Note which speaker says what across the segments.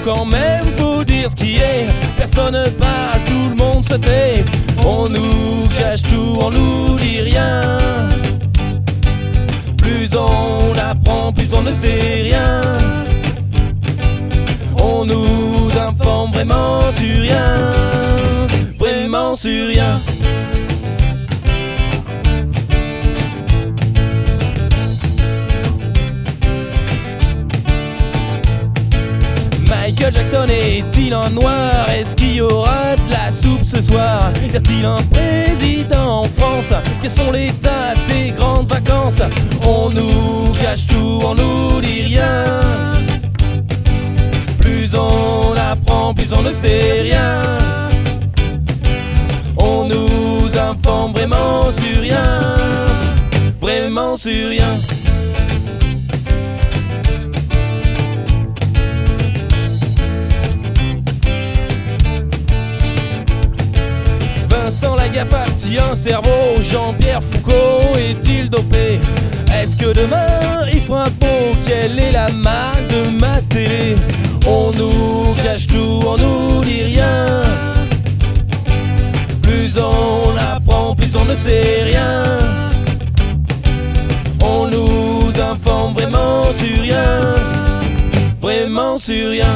Speaker 1: quand même faut dire ce qui est. Personne ne parle, tout le monde se tait. On nous cache tout, on nous dit rien. Plus on apprend, plus on ne sait rien. On nous informe vraiment sur rien. Vraiment sur rien. Michael Jackson est-il en noir? Est-ce qu'il y aura de la soupe ce soir? Y a-t-il un président en France? Quelles sont les dates des grandes vacances? On nous cache tout, on nous dit rien. Plus on apprend, plus on ne sait rien. On nous informe vraiment sur rien. Vraiment sur rien. Vincent Lagaffe a-t-il un cerveau? Jean-Pierre Foucault est-il dopé? Est-ce que demain il fera beau? Quelle est la marque de ma télé? On nous cache tout, on nous dit rien. Plus on apprend, plus on ne sait rien. On nous informe vraiment sur rien. Vraiment sur rien.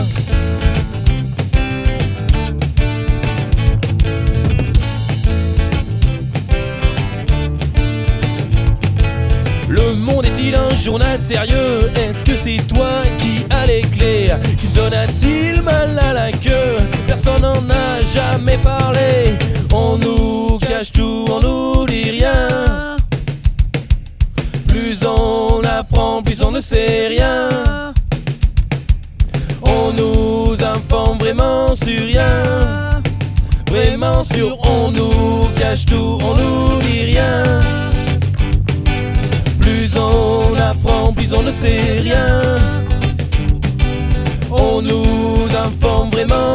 Speaker 1: Le Monde est-il un journal sérieux? Est-ce que c'est toi qui as les clés? Qui donne a-t-il mal à la queue? Personne n'en a jamais parlé. On nous cache tout, on nous dit rien. Plus on apprend, plus on ne sait rien. On nous informe vraiment sur rien. Vraiment sur on nous cache tout, on nous dit rien. Plus on apprend, plus on ne sait rien. On nous informe vraiment